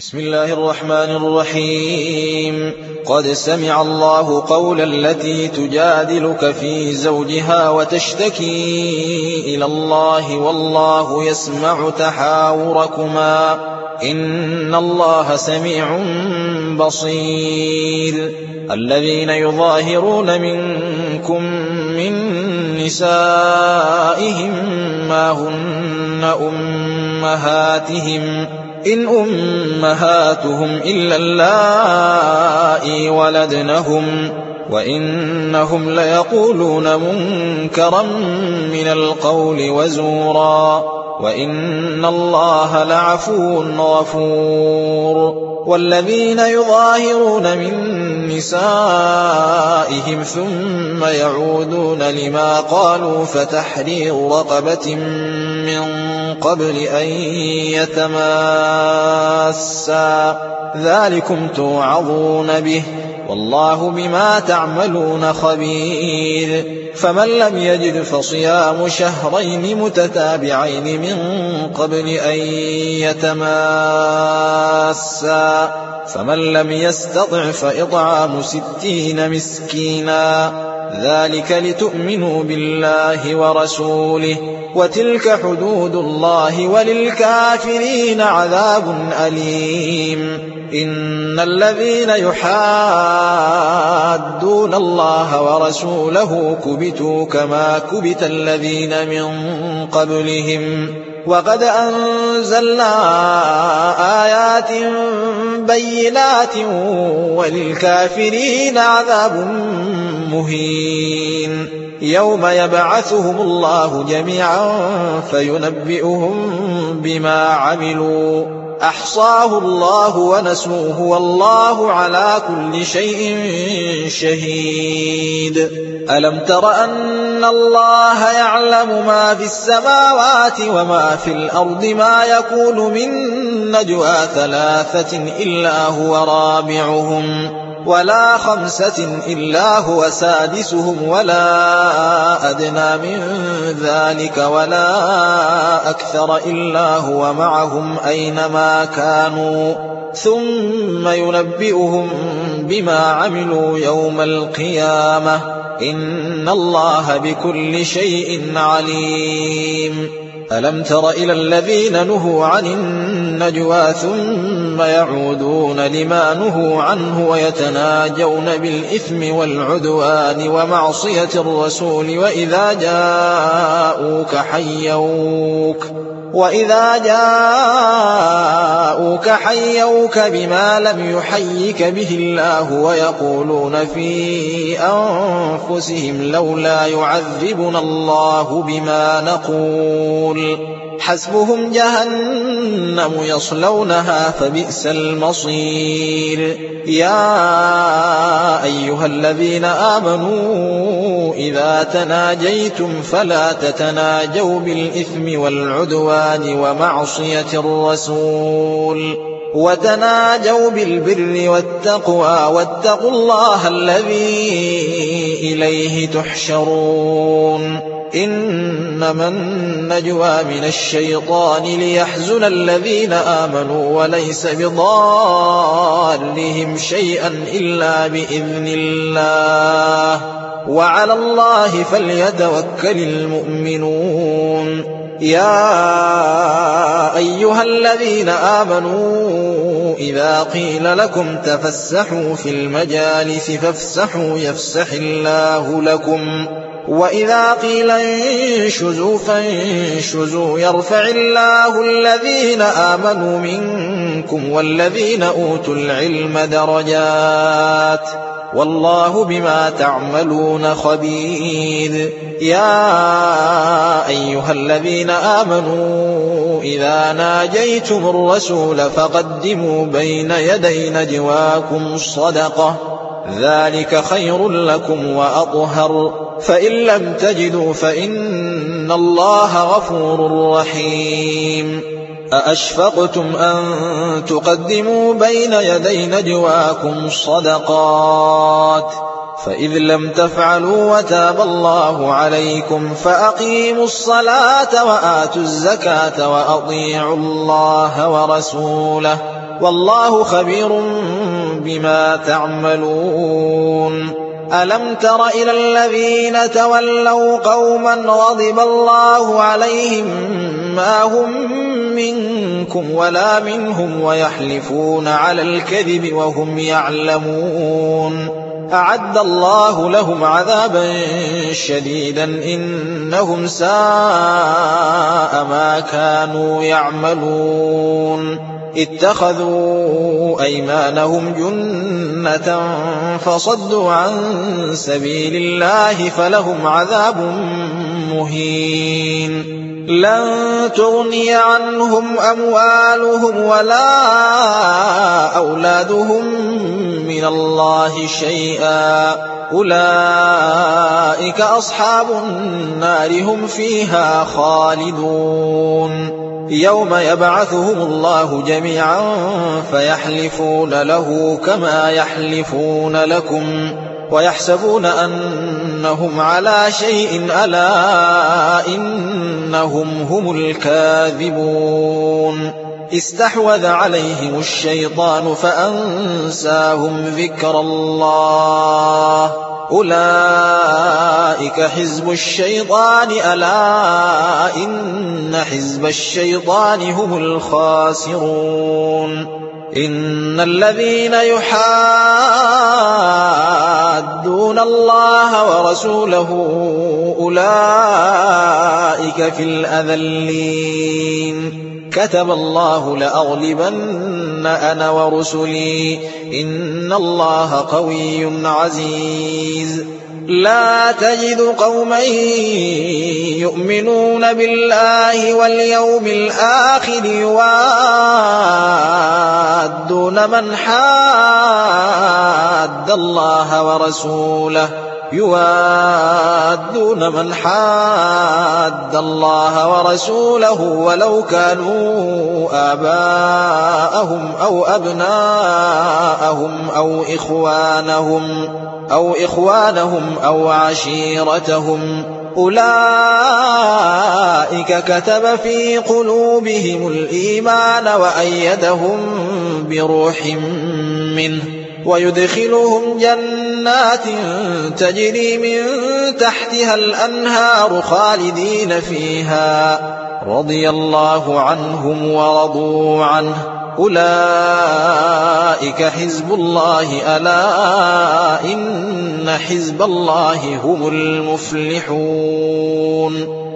بسم الله الرحمن الرحيم. قد سمع الله قول التي تجادلك في زوجها وتشتكي إلى الله والله يسمع تحاوركما إن الله سميع بصير. الذين يظاهرون منكم من نسائهم ما هن أمهاتهم إن أمهاتهم إلا اللائي ولدنهم وإنهم ليقولون منكرا من القول وزورا وإن الله لعفو غفور. والذين يظاهرون من نسائهم ثم يعودون لما قالوا فتحرير رقبة من قبل أن يتماسا ذلكم توعظون به والله بما تعملون خبير. فمن لم يجد فصيام شهرين متتابعين من قبل أن يتماسا فمن لم يستطع فإطعام 60 مسكينا ذلك لتؤمنوا بالله ورسوله وتلك حدود الله وللكافرين عذاب أليم. إن الذين يحادون الله ورسوله كبتوا كما كبت الذين من قبلهم وقد أنزلنا آيات بينات وللكافرين عذاب مهين. يوم يبعثهم الله جميعا فينبئهم بما عملوا أحصاه الله ونسوه والله على كل شيء شهيد. ألم تر أن الله يعلم ما في السماوات وما في الأرض ما يكون من نجوى 3 إلا هو رابعهم ولا 5 إلا هو سادسهم ولا أدنى من ذلك ولا أكثر إلا هو معهم أينما كانوا ثم ينبئهم بما عملوا يوم القيامة إن الله بكل شيء عليم. ألم تر إلى الذين نهوا عن النجوى ثم يعودون لما نهوا عنه ويتناجون بالإثم والعدوان ومعصية الرسول وإذا جاءوك حيوك بما لم يحيك به الله ويقولون في أنفسهم لولا يعذبنا الله بما نقول حسبهم جهنم يصلونها فبئس المصير. يا أيها الذين آمنوا إذا تناجيتم فلا تتناجوا بالإثم والعدوان ومعصية الرسول وتناجوا بالبر والتقوى واتقوا الله الذي إليه تحشرون. إنما النجوى من الشيطان ليحزن الذين آمنوا وليس بضارهم شيئا إلا بإذن الله وعلى الله فليتوكل المؤمنون. يا أيها الذين آمنوا إذا قيل لكم تفسحوا في المجالس فافسحوا يفسح الله لكم وإذا قيل انشزوا فانشزوا يرفع الله الذين آمنوا منكم والذين أوتوا العلم درجات والله بما تعملون خبير. يا أيها الذين آمنوا إذا ناجيتم الرسول فقدموا بين يدي نجواكم الصدقة ذلك خير لكم وأطهر فإن لم تجدوا فإن الله غفور رحيم. أأشفقتم أن تقدموا بين يدي نجواكم الصدقات فإذ لم تفعلوا وتاب الله عليكم فأقيموا الصلاة وآتوا الزكاة وأطيعوا الله ورسوله والله خبير بما تعملون ألم تر إلى الذين تولوا قوما غضب الله عليهم ما هم منكم ولا منهم ويحلفون على الكذب وهم يعلمون أعد الله لهم عذابا شديدا إنهم ساء ما كانوا يعملون اتخذوا أيمانهم جنة فصدوا عن سبيل الله فلهم عذاب مهين لن تغني عنهم أموالهم ولا أولادهم من الله شيئا أولئك أصحاب النار هم فيها خالدون يوم يبعثهم الله جميعا فيحلفون له كما يحلفون لكم ويحسبون أنهم على شيء ألا إنهم هم الكاذبون استحوذ عليهم الشيطان فأنساهم ذكر الله أولئك حزب الشيطان ألا إن حزب الشيطان هم الخاسرون إن الذين يحادون الله ورسوله أولئك في الأذلين كتب الله لأغلبن أنا ورسلي إن الله قوي عزيز لا تجد قوما يؤمنون بالله واليوم الآخر يوادون من حاد الله ورسوله ولو كانوا آباءهم أو أبناءهم أو إخوانهم أو عشيرتهم أولئك كتب في قلوبهم الإيمان وأيدهم بروح منه ويدخلهم جنات تجري من تحتها الأنهار خالدين فيها رضي الله عنهم ورضوا عنه أولئك حزب الله ألا إن حزب الله هم المفلحون